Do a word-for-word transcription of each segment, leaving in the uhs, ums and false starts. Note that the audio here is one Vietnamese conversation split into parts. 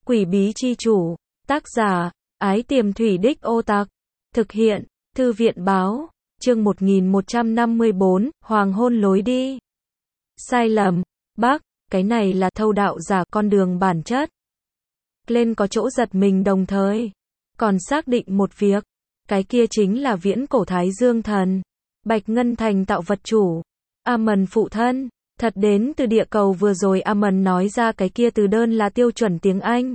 Quỷ bí chi chủ, tác giả, Ái Tiềm Thủy Đích Ô Tặc, thực hiện, Thư viện báo, chương một nghìn một trăm năm mươi bốn, Hoàng hôn lối đi. Sai lầm, bác, cái này là thâu đạo giả con đường bản chất. Lên có chỗ giật mình đồng thời, còn xác định một việc, cái kia chính là viễn cổ Thái Dương thần, Bạch Ngân Thành tạo vật chủ, Amon phụ thân. Thật đến từ địa cầu vừa rồi Amon nói ra cái kia từ đơn là tiêu chuẩn tiếng Anh.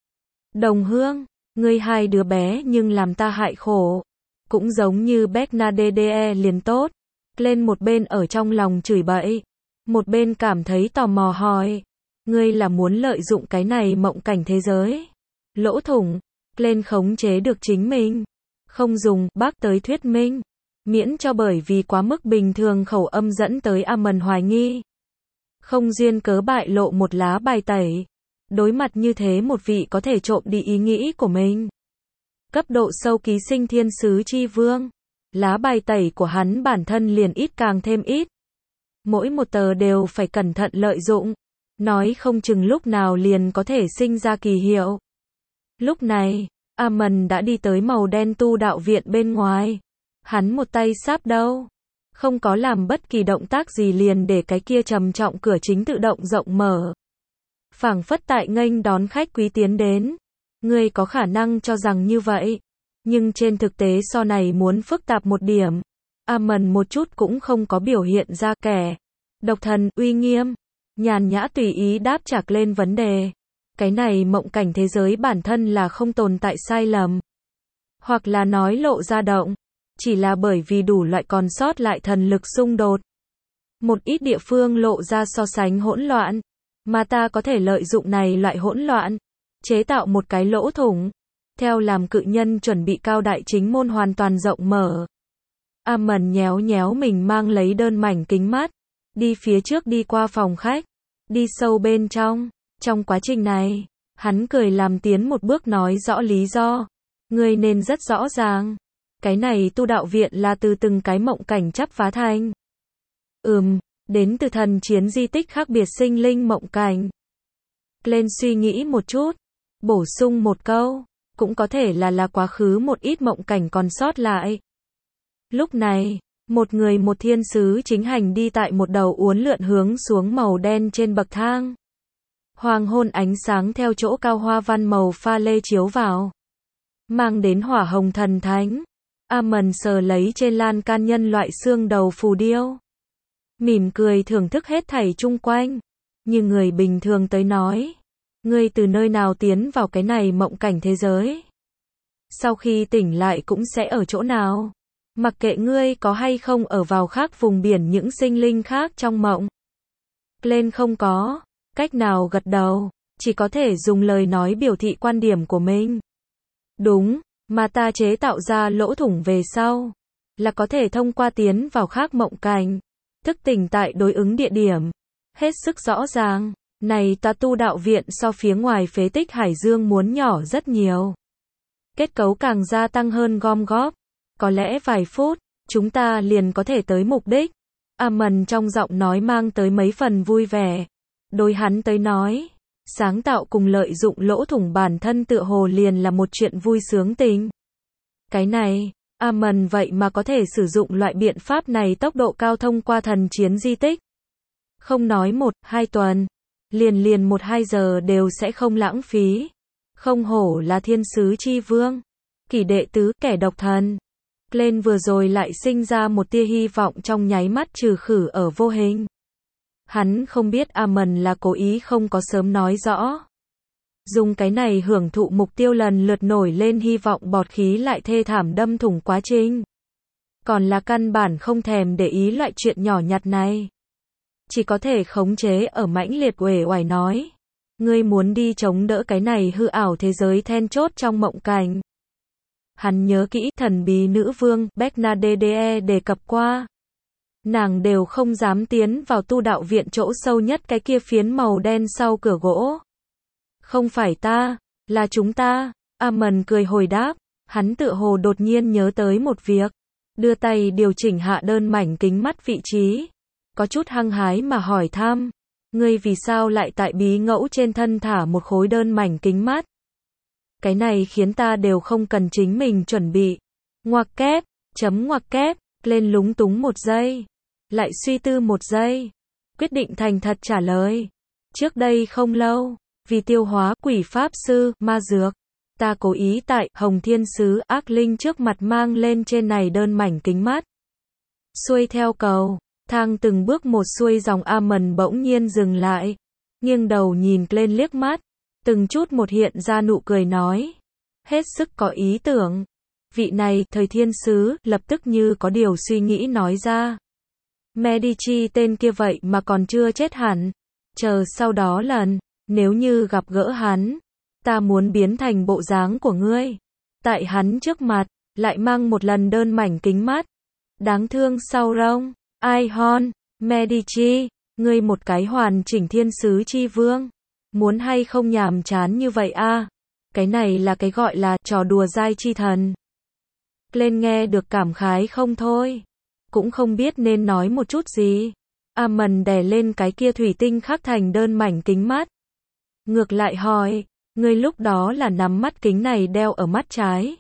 Đồng hương, ngươi hai đứa bé nhưng làm ta hại khổ. Cũng giống như Bernadette liền tốt. Lên một bên ở trong lòng chửi bậy. Một bên cảm thấy tò mò hỏi. Ngươi là muốn lợi dụng cái này mộng cảnh thế giới. Lỗ thủng. Lên khống chế được chính mình. Không dùng bác tới thuyết minh. Miễn cho bởi vì quá mức bình thường khẩu âm dẫn tới Amon hoài nghi. Không duyên cớ bại lộ một lá bài tẩy. Đối mặt như thế một vị có thể trộm đi ý nghĩ của mình. Cấp độ sâu ký sinh thiên sứ chi vương. Lá bài tẩy của hắn bản thân liền ít càng thêm ít. Mỗi một tờ đều phải cẩn thận lợi dụng. Nói không chừng lúc nào liền có thể sinh ra kỳ hiệu. Lúc này, Amon đã đi tới màu đen tu đạo viện bên ngoài. Hắn một tay sáp đâu. Không có làm bất kỳ động tác gì liền để cái kia trầm trọng cửa chính tự động rộng mở. Phảng phất tại nghênh đón khách quý tiến đến. Ngươi có khả năng cho rằng như vậy. Nhưng trên thực tế so này muốn phức tạp một điểm. Amon một chút cũng không có biểu hiện ra kẻ. Độc thần, uy nghiêm. Nhàn nhã tùy ý đáp trả lên vấn đề. Cái này mộng cảnh thế giới bản thân là không tồn tại sai lầm. Hoặc là nói lộ ra động. Chỉ là bởi vì đủ loại còn sót lại thần lực xung đột. Một ít địa phương lộ ra so sánh hỗn loạn. Mà ta có thể lợi dụng này loại hỗn loạn. Chế tạo một cái lỗ thủng. Theo làm cự nhân chuẩn bị cao đại chính môn hoàn toàn rộng mở. Amon nhéo nhéo mình mang lấy đơn mảnh kính mắt. Đi phía trước đi qua phòng khách. Đi sâu bên trong. Trong quá trình này, hắn cười làm tiến một bước nói rõ lý do. Ngươi nên rất rõ ràng. Cái này tu đạo viện là từ từng cái mộng cảnh chắp vá thành. Ừm, đến từ thần chiến di tích khác biệt sinh linh mộng cảnh. Lên suy nghĩ một chút, bổ sung một câu, cũng có thể là là quá khứ một ít mộng cảnh còn sót lại. Lúc này, một người một thiên sứ chính hành đi tại một đầu uốn lượn hướng xuống màu đen trên bậc thang. Hoàng hôn ánh sáng theo chỗ cao hoa văn màu pha lê chiếu vào. Mang đến hỏa hồng thần thánh. Amon sờ lấy trên lan can nhân loại xương đầu phù điêu. Mỉm cười thưởng thức hết thảy chung quanh. Như người bình thường tới nói. Ngươi từ nơi nào tiến vào cái này mộng cảnh thế giới? Sau khi tỉnh lại cũng sẽ ở chỗ nào? Mặc kệ ngươi có hay không ở vào khác vùng biển những sinh linh khác trong mộng. Lên không có cách nào gật đầu. Chỉ có thể dùng lời nói biểu thị quan điểm của mình. Đúng. Mà ta chế tạo ra lỗ thủng về sau, là có thể thông qua tiến vào khác mộng cảnh, thức tỉnh tại đối ứng địa điểm. Hết sức rõ ràng, này ta tu đạo viện so phía ngoài phế tích Hải Dương muốn nhỏ rất nhiều. Kết cấu càng gia tăng hơn gom góp. Có lẽ vài phút, chúng ta liền có thể tới mục đích. Amon trong giọng nói mang tới mấy phần vui vẻ. Đối hắn tới nói. Sáng tạo cùng lợi dụng lỗ thủng bản thân tựa hồ liền là một chuyện vui sướng tình. Cái này, Amon vậy mà có thể sử dụng loại biện pháp này tốc độ cao thông qua thần chiến di tích. Không nói một, hai tuần. Liền liền một hai giờ đều sẽ không lãng phí. Không hổ là thiên sứ chi vương. Kỷ đệ tứ kẻ độc thần. Lên vừa rồi lại sinh ra một tia hy vọng trong nháy mắt trừ khử ở vô hình. Hắn không biết Amon là cố ý không có sớm nói rõ. Dùng cái này hưởng thụ mục tiêu lần lượt nổi lên hy vọng bọt khí lại thê thảm đâm thủng quá trình. Còn là căn bản không thèm để ý loại chuyện nhỏ nhặt này. Chỉ có thể khống chế ở mãnh liệt uể oải nói. Ngươi muốn đi chống đỡ cái này hư ảo thế giới then chốt trong mộng cảnh. Hắn nhớ kỹ thần bí nữ vương Bernadette đề cập qua. Nàng đều không dám tiến vào tu đạo viện chỗ sâu nhất cái kia phiến màu đen sau cửa gỗ. Không phải ta, là chúng ta. Amon cười hồi đáp. Hắn tựa hồ đột nhiên nhớ tới một việc. Đưa tay điều chỉnh hạ đơn mảnh kính mắt vị trí. Có chút hăng hái mà hỏi thăm. Ngươi vì sao lại tại bí ngẫu trên thân thả một khối đơn mảnh kính mắt? Cái này khiến ta đều không cần chính mình chuẩn bị. Ngoặc kép, chấm ngoặc kép, lên lúng túng một giây. Lại suy tư một giây. Quyết định thành thật trả lời. Trước đây không lâu, vì tiêu hóa quỷ pháp sư, ma dược, ta cố ý tại Hồng Thiên Sứ ác linh trước mặt mang lên trên này đơn mảnh kính mắt. Xuôi theo cầu thang từng bước một xuôi dòng Amon bỗng nhiên dừng lại, nghiêng đầu nhìn lên liếc mắt, từng chút một hiện ra nụ cười nói, hết sức có ý tưởng. Vị này, thời thiên sứ, lập tức như có điều suy nghĩ nói ra. Medici tên kia vậy mà còn chưa chết hẳn. Chờ sau đó lần, nếu như gặp gỡ hắn, ta muốn biến thành bộ dáng của ngươi. Tại hắn trước mặt, lại mang một lần đơn mảnh kính mắt. Đáng thương sau rông. Ai hon, Medici, ngươi một cái hoàn chỉnh thiên sứ chi vương. Muốn hay không nhàm chán như vậy a? À? Cái này là cái gọi là trò đùa dai chi thần. Lên nghe được cảm khái không thôi. Cũng không biết nên nói một chút gì. Amon đè lên cái kia thủy tinh khắc thành đơn mảnh kính mắt. Ngược lại hỏi, ngươi lúc đó là nắm mắt kính này đeo ở mắt trái.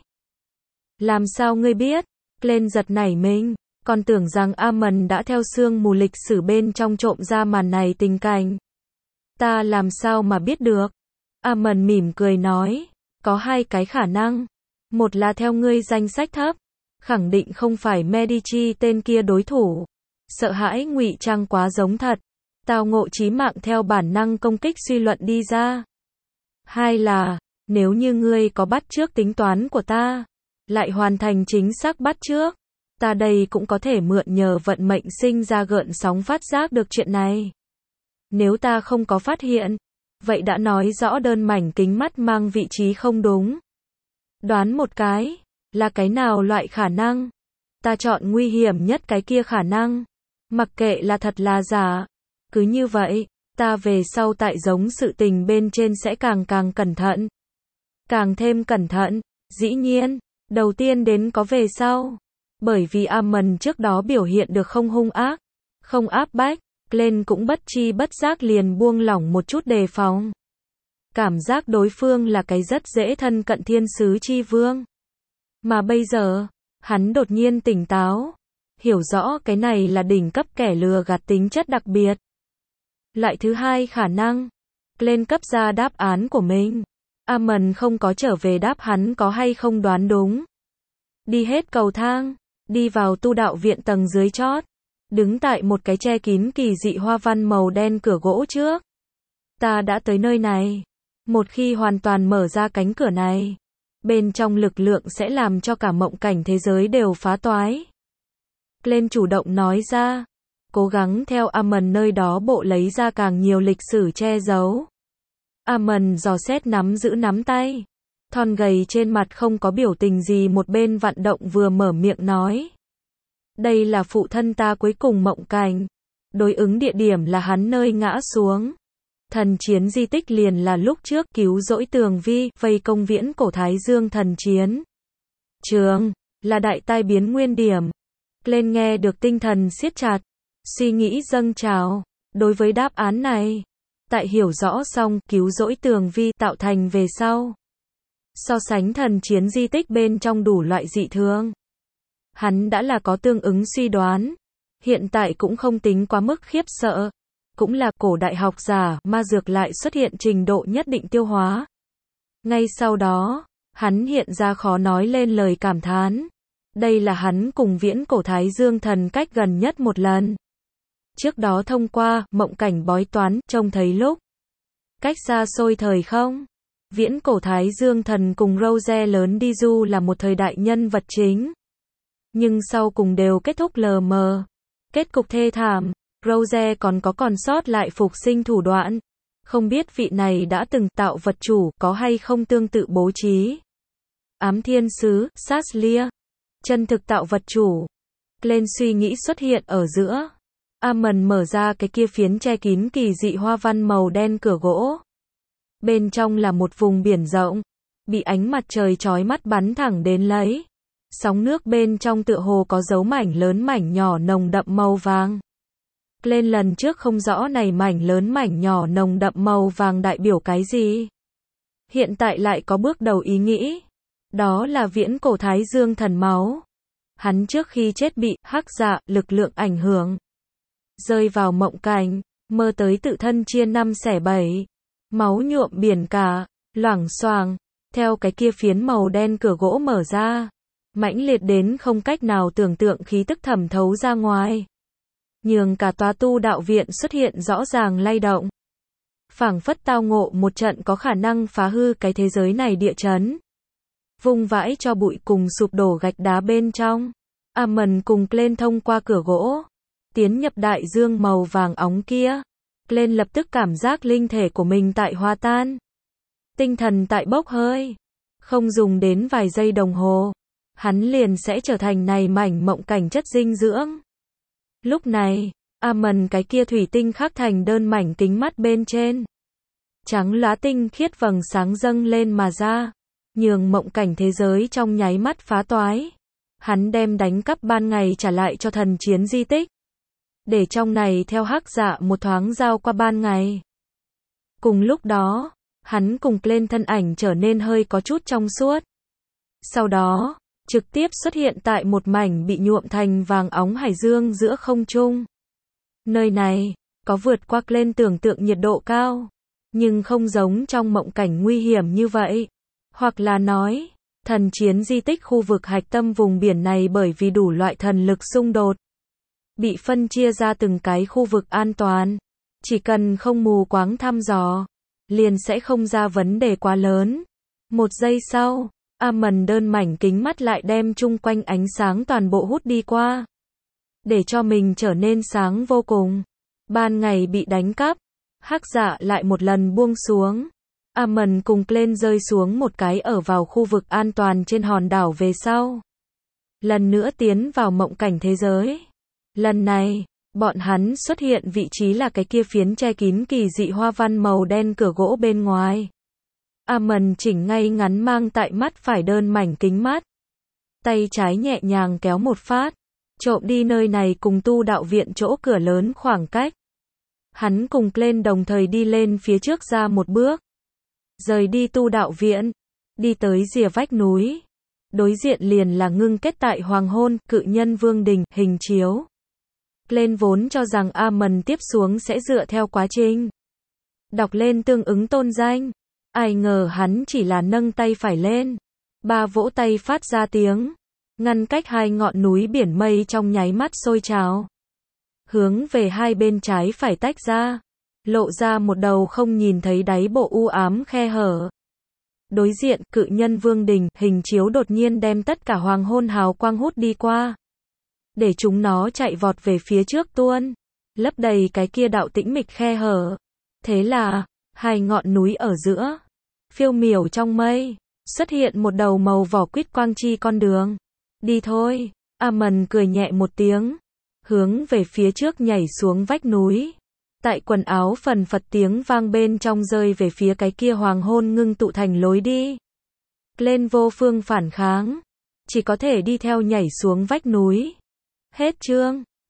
Làm sao ngươi biết? Lên giật nảy mình, còn tưởng rằng Amon đã theo sương mù lịch sử bên trong trộm ra màn này tình cảnh. Ta làm sao mà biết được? Amon mỉm cười nói, có hai cái khả năng. Một là theo ngươi danh sách thấp, khẳng định không phải Medici tên kia đối thủ. Sợ hãi ngụy trang quá giống thật, tao ngộ chí mạng theo bản năng công kích suy luận đi ra. Hai là, nếu như ngươi có bắt chước tính toán của ta, lại hoàn thành chính xác bắt chước, ta đây cũng có thể mượn nhờ vận mệnh sinh ra gợn sóng phát giác được chuyện này. Nếu ta không có phát hiện, vậy đã nói rõ đơn mảnh kính mắt mang vị trí không đúng. Đoán một cái, là cái nào loại khả năng? Ta chọn nguy hiểm nhất cái kia khả năng. Mặc kệ là thật là giả. Cứ như vậy, ta về sau tại giống sự tình bên trên sẽ càng càng cẩn thận. Càng thêm cẩn thận, dĩ nhiên, đầu tiên đến có về sau. Bởi vì Amon trước đó biểu hiện được không hung ác, không áp bách, lên cũng bất chi bất giác liền buông lỏng một chút đề phòng. Cảm giác đối phương là cái rất dễ thân cận thiên sứ chi vương. Mà bây giờ, hắn đột nhiên tỉnh táo, hiểu rõ cái này là đỉnh cấp kẻ lừa gạt tính chất đặc biệt. Loại thứ hai khả năng, lên cấp ra đáp án của mình. Amon không có trở về đáp hắn có hay không đoán đúng. Đi hết cầu thang, đi vào tu đạo viện tầng dưới chót, đứng tại một cái che kín kỳ dị hoa văn màu đen cửa gỗ trước. Ta đã tới nơi này. Một khi hoàn toàn mở ra cánh cửa này, bên trong lực lượng sẽ làm cho cả mộng cảnh thế giới đều phá toái. Lên chủ động nói ra, cố gắng theo Amon nơi đó bộ lấy ra càng nhiều lịch sử che giấu. Amon dò xét nắm giữ nắm tay, thon gầy trên mặt không có biểu tình gì, một bên vận động vừa mở miệng nói. Đây là phụ thân ta cuối cùng mộng cảnh. Đối ứng địa điểm là hắn nơi ngã xuống. Thần chiến di tích liền là lúc trước cứu rỗi Tường Vi, vây công viễn cổ Thái Dương thần chiến trường, là đại tai biến nguyên điểm. Lên nghe được tinh thần siết chặt, suy nghĩ dâng trào. Đối với đáp án này, tại hiểu rõ xong cứu rỗi Tường Vi tạo thành về sau, so sánh thần chiến di tích bên trong đủ loại dị thường, hắn đã là có tương ứng suy đoán. Hiện tại cũng không tính quá mức khiếp sợ. Cũng là cổ đại học giả, ma dược lại xuất hiện trình độ nhất định tiêu hóa. Ngay sau đó, hắn hiện ra khó nói lên lời cảm thán. Đây là hắn cùng viễn cổ Thái Dương thần cách gần nhất một lần. Trước đó thông qua mộng cảnh bói toán, trông thấy lúc cách xa xôi thời không. Viễn cổ Thái Dương thần cùng Rose lớn đi du là một thời đại nhân vật chính. Nhưng sau cùng đều kết thúc lờ mờ. Kết cục thê thảm. Rose còn có còn sót lại phục sinh thủ đoạn. Không biết vị này đã từng tạo vật chủ có hay không tương tự bố trí. Ám thiên sứ, Saslia. Chân thực tạo vật chủ. Lên suy nghĩ xuất hiện ở giữa. Amon mở ra cái kia phiến che kín kỳ dị hoa văn màu đen cửa gỗ. Bên trong là một vùng biển rộng. Bị ánh mặt trời chói mắt bắn thẳng đến lấy. Sóng nước bên trong tựa hồ có dấu mảnh lớn mảnh nhỏ nồng đậm màu vàng. Lên lần trước không rõ này mảnh lớn mảnh nhỏ nồng đậm màu vàng đại biểu cái gì. Hiện tại lại có bước đầu ý nghĩ. Đó là viễn cổ Thái Dương thần máu. Hắn trước khi chết bị hắc dạ lực lượng ảnh hưởng. Rơi vào mộng cảnh, mơ tới tự thân chia năm xẻ bảy. Máu nhuộm biển cả, loảng xoảng, theo cái kia phiến màu đen cửa gỗ mở ra. Mãnh liệt đến không cách nào tưởng tượng khí tức thẩm thấu ra ngoài. Nhường cả tòa tu đạo viện xuất hiện rõ ràng lay động. Phảng phất tao ngộ một trận có khả năng phá hư cái thế giới này địa chấn. Vung vãi cho bụi cùng sụp đổ gạch đá bên trong. Amon cùng Glenn thông qua cửa gỗ. Tiến nhập đại dương màu vàng óng kia. Glenn lập tức cảm giác linh thể của mình tại hòa tan. Tinh thần tại bốc hơi. Không dùng đến vài giây đồng hồ. Hắn liền sẽ trở thành này mảnh mộng cảnh chất dinh dưỡng. Lúc này, Amon cái kia thủy tinh khắc thành đơn mảnh kính mắt bên trên. Trắng lóa tinh khiết vầng sáng dâng lên mà ra. Nhường mộng cảnh thế giới trong nháy mắt phá toái. Hắn đem đánh cắp ban ngày trả lại cho thần chiến di tích. Để trong này theo hắc dạ một thoáng giao qua ban ngày. Cùng lúc đó, hắn cùng lên thân ảnh trở nên hơi có chút trong suốt. Sau đó, trực tiếp xuất hiện tại một mảnh bị nhuộm thành vàng óng hải dương giữa không trung. Nơi này, có vượt qua lên tưởng tượng nhiệt độ cao. Nhưng không giống trong mộng cảnh nguy hiểm như vậy. Hoặc là nói, thần chiến di tích khu vực hạch tâm vùng biển này bởi vì đủ loại thần lực xung đột. Bị phân chia ra từng cái khu vực an toàn. Chỉ cần không mù quáng thăm dò, liền sẽ không ra vấn đề quá lớn. Một giây sau, Amon đơn mảnh kính mắt lại đem chung quanh ánh sáng toàn bộ hút đi qua. Để cho mình trở nên sáng vô cùng. Ban ngày bị đánh cắp, hắc dạ lại một lần buông xuống. Amon cùng Glenn rơi xuống một cái ở vào khu vực an toàn trên hòn đảo về sau. Lần nữa tiến vào mộng cảnh thế giới. Lần này, bọn hắn xuất hiện vị trí là cái kia phiến che kín kỳ dị hoa văn màu đen cửa gỗ bên ngoài. Amon chỉnh ngay ngắn mang tại mắt phải đơn mảnh kính mắt. Tay trái nhẹ nhàng kéo một phát. Trộm đi nơi này cùng tu đạo viện chỗ cửa lớn khoảng cách. Hắn cùng Glenn đồng thời đi lên phía trước ra một bước. Rời đi tu đạo viện. Đi tới rìa vách núi. Đối diện liền là ngưng kết tại hoàng hôn, cự nhân vương đình, hình chiếu. Glenn vốn cho rằng Amon tiếp xuống sẽ dựa theo quá trình. Đọc lên tương ứng tôn danh. Ai ngờ hắn chỉ là nâng tay phải lên. Ba vỗ tay phát ra tiếng. Ngăn cách hai ngọn núi biển mây trong nháy mắt sôi trào. Hướng về hai bên trái phải tách ra. Lộ ra một đầu không nhìn thấy đáy bộ u ám khe hở. Đối diện, cự nhân vương đình, hình chiếu đột nhiên đem tất cả hoàng hôn hào quang hút đi qua. Để chúng nó chạy vọt về phía trước tuôn. Lấp đầy cái kia đạo tĩnh mịch khe hở. Thế là, hai ngọn núi ở giữa. Phiêu miểu trong mây. Xuất hiện một đầu màu vỏ quýt quang chi con đường. Đi thôi. Amon cười nhẹ một tiếng. Hướng về phía trước nhảy xuống vách núi. Tại quần áo phần phật tiếng vang bên trong rơi về phía cái kia hoàng hôn ngưng tụ thành lối đi. Glenn vô phương phản kháng. Chỉ có thể đi theo nhảy xuống vách núi. Hết chương.